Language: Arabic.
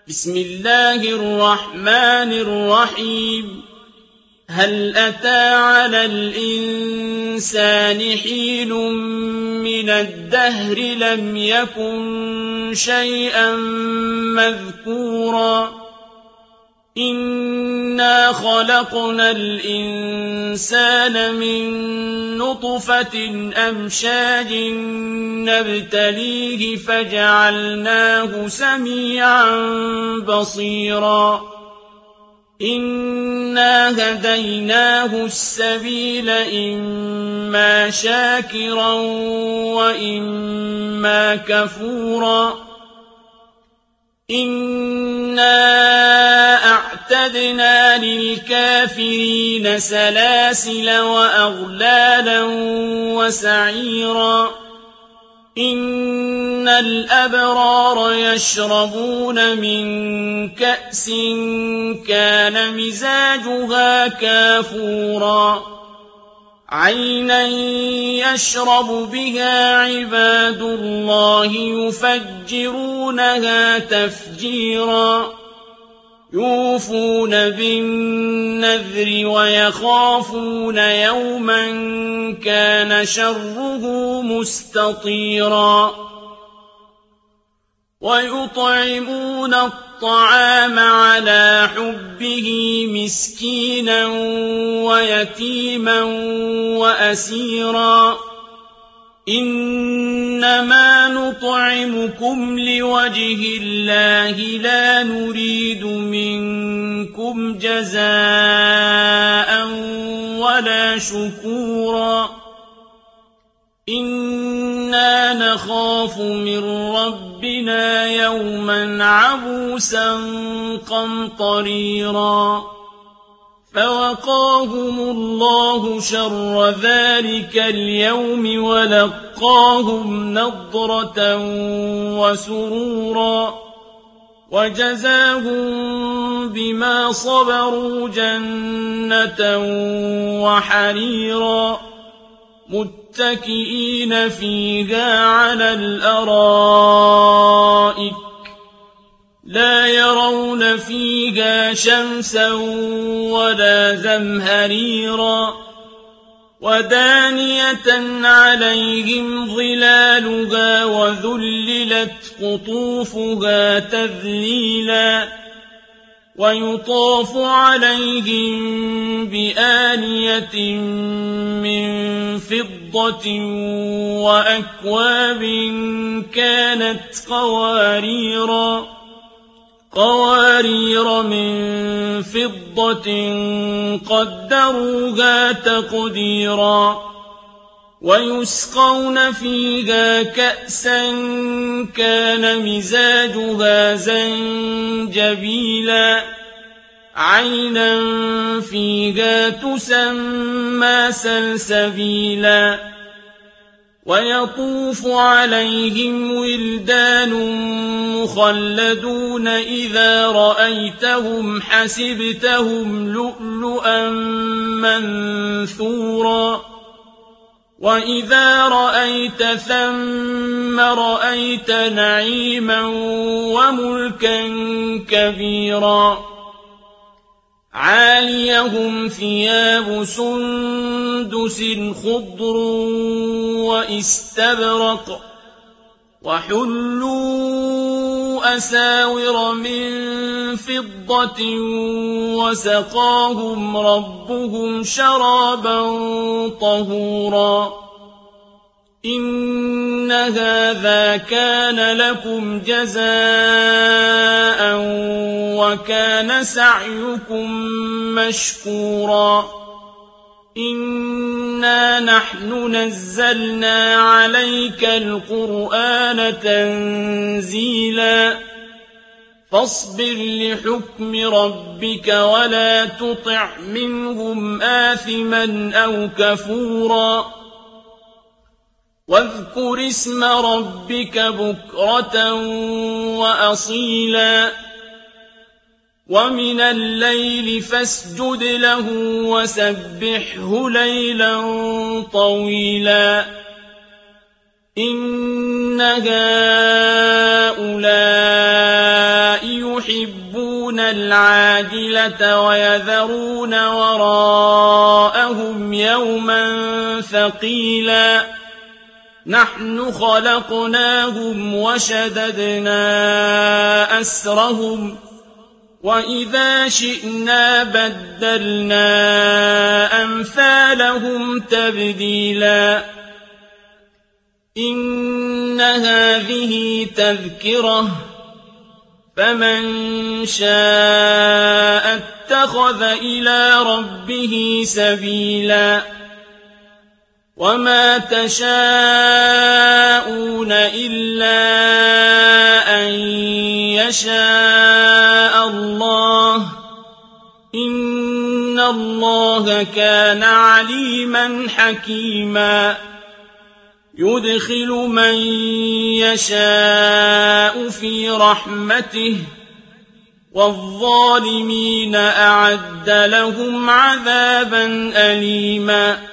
بسم الله الرحمن الرحيم هل أتى على الإنسان حين من الدهر لم يكن شيئا مذكورا إنا خلقنا الإنسان من نطفة أمشاج نبتليه فجعلناه سميعا بصيرا إنا هديناه السبيل إما شاكرا وإما كفورا إنا أعتدنا للكافرين سلاسل وأغلالا وسعيرا إن الأبرار يشربون من كأس كان مزاجها كافورا عينا يشرب بها عباد الله يفجرونها تفجيرا يوفون بالنذر ويخافون يوما كان شره مستطيرا ويطعمون الطعام على حبه مسكينا ويتيما وأسيرا إنما نطعمكم لوجه الله لا نريد منكم جزاء ولا شكورا إنا نخاف من ربنا يوما عبوسا قمطريرا فوقاهم الله شر ذلك اليوم ولقاهم نضرة وسرورا وجزاهم بما صبروا جنة وحريرا متكئين فيها على الأرائك لا يرون فيها شمسا ولا زمهريرا ودانية عليهم ظلالها وذللت قطوفها تذليلا ويطاف عليهم بآنية من فضة وأكواب كانت قوارير من فضة قدروها تقديرا ويسقون فيها كأسا كان مزاجها زنجبيلا عينا فيها تسمى سلسبيلا ويطوف عليهم ولدان مخلدون إذا رأيتهم حسبتهم لؤلؤا منثورا وإذا رأيت ثم رأيت نعيما وملكا كبيرا عاليهم ثياب سندس خضر واستبرق وحلوا أساور من فضة وسقاهم ربهم شرابا طهورا إن هذا كان لكم جزاء وكان سعيكم مشكورا إنا نحن نزلنا عليك القرآن تنزيلا فاصبر لحكم ربك ولا تطع منهم آثما أو كفورا واذكر اسم ربك بكرة وأصيلا ومن الليل فاسجد له وسبحه ليلا طويلا إن هؤلاء يحبون العاجلة ويذرون وراءهم يوما ثقيلا نحن خلقناهم وشددنا أسرهم وإذا شئنا بدلنا أمثالهم تبديلا إن هذه تذكرة فمن شاء اتخذ إلى ربه سبيلا وما تشاءون إلا أن يشاء الله إن الله كان عليما حكيما يدخل من يشاء في رحمته والظالمين أعد لهم عذابا أليما